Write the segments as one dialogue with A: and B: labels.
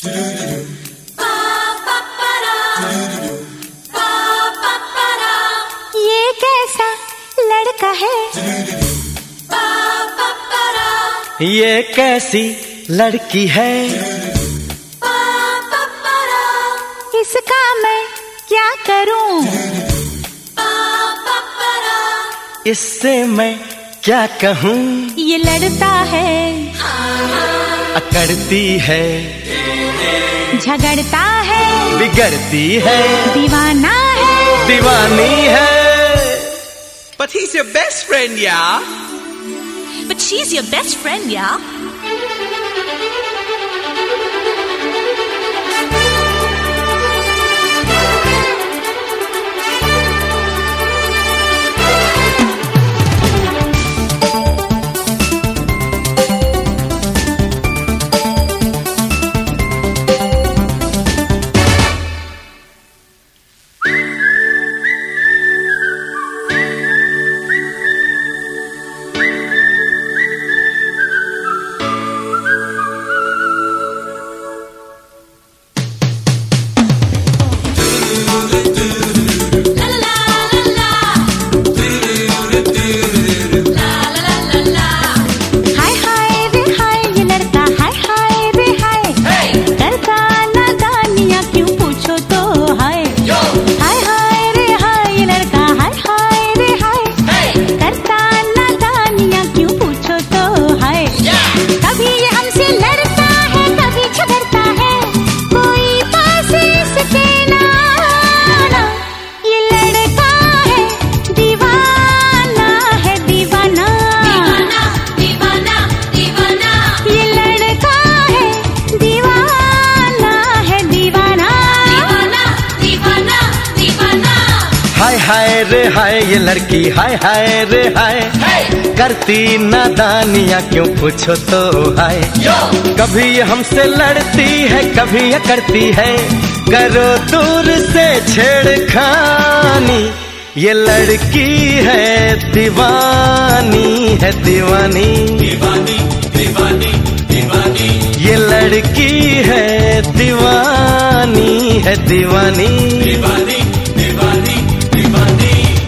A: ये कैसा लड़का है,
B: ये कैसी लड़की है,
A: इसका मैं क्या करूं,
B: इससे मैं क्या कहूँ।
A: ये लड़ता है,
B: अकड़ती है,
A: झगड़ता है,
B: बिगड़ती है,
A: दीवाना है,
B: दीवानी है।
C: But he's your best friend, yeah?
D: But she's your best friend, yeah?
B: हाय रे हाय ये लड़की, हाय हाय रे हाय, करती नादानियाँ क्यों पूछो तो हाय। कभी ये हमसे लड़ती है, कभी ये करती है, करो दूर से छेड़खानी। ये लड़की है दीवानी, है दीवानी,
C: दीवानी, दीवानी, दीवानी।
B: ये लड़की है दीवानी, है दीवानी,
C: दीवानी, दीवानी, दीवानी।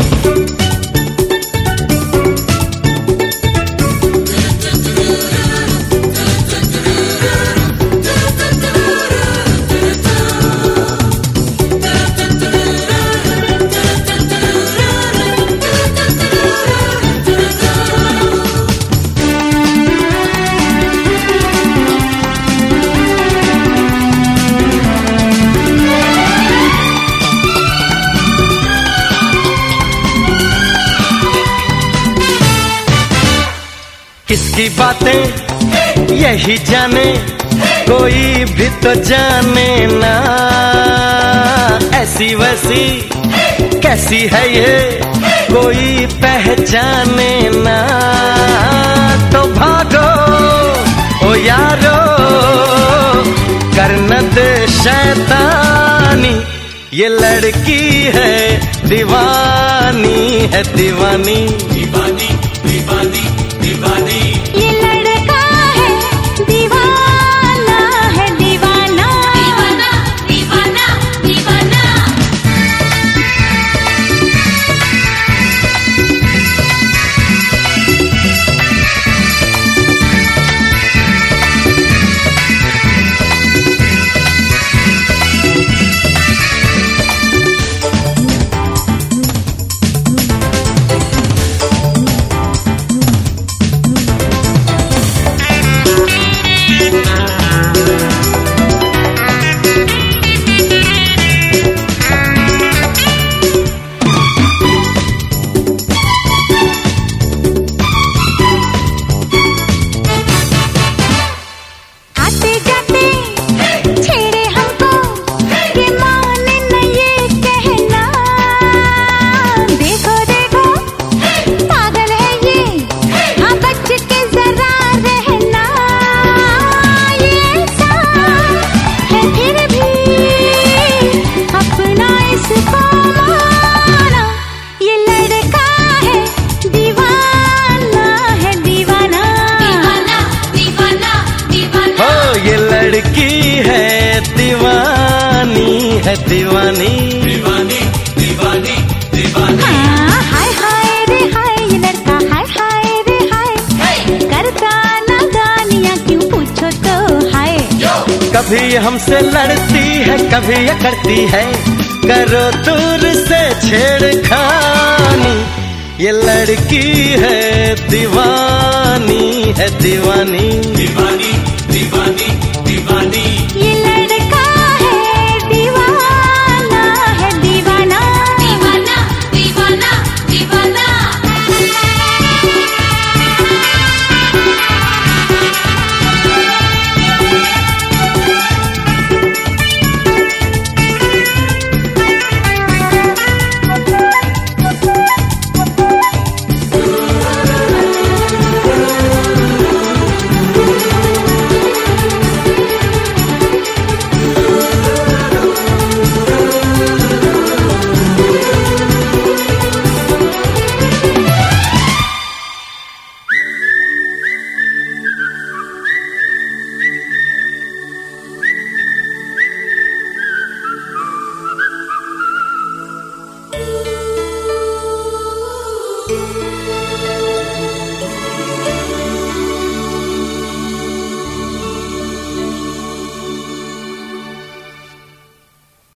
B: किसकी बातें यही जाने, कोई भी तो जाने ना। ऐसी वैसी कैसी है ये, कोई पहचाने ना। तो भागो ओ यारो, करन दे शैतानी। ये लड़की है दीवानी, है दीवानी,
C: दीवानी, दीवानी, दीवानी।
A: ये लड़का है दीवाना, है दीवाना, दीवाना, दीवाना, दीवाना।
B: लड़की है दीवानी
E: दीवानी दीवानी दीवानी।
A: हाँ, हाय हाय रे हाय, ये लड़का हाय हाय रे हाय, करता नादानियाँ क्यों पूछो तो हाय।
B: कभी ये हमसे लड़ती है, कभी ये करती है, करो दूर से छेड़खानी। ये लड़की है दीवानी, है दीवानी
E: दीवानी दीवानी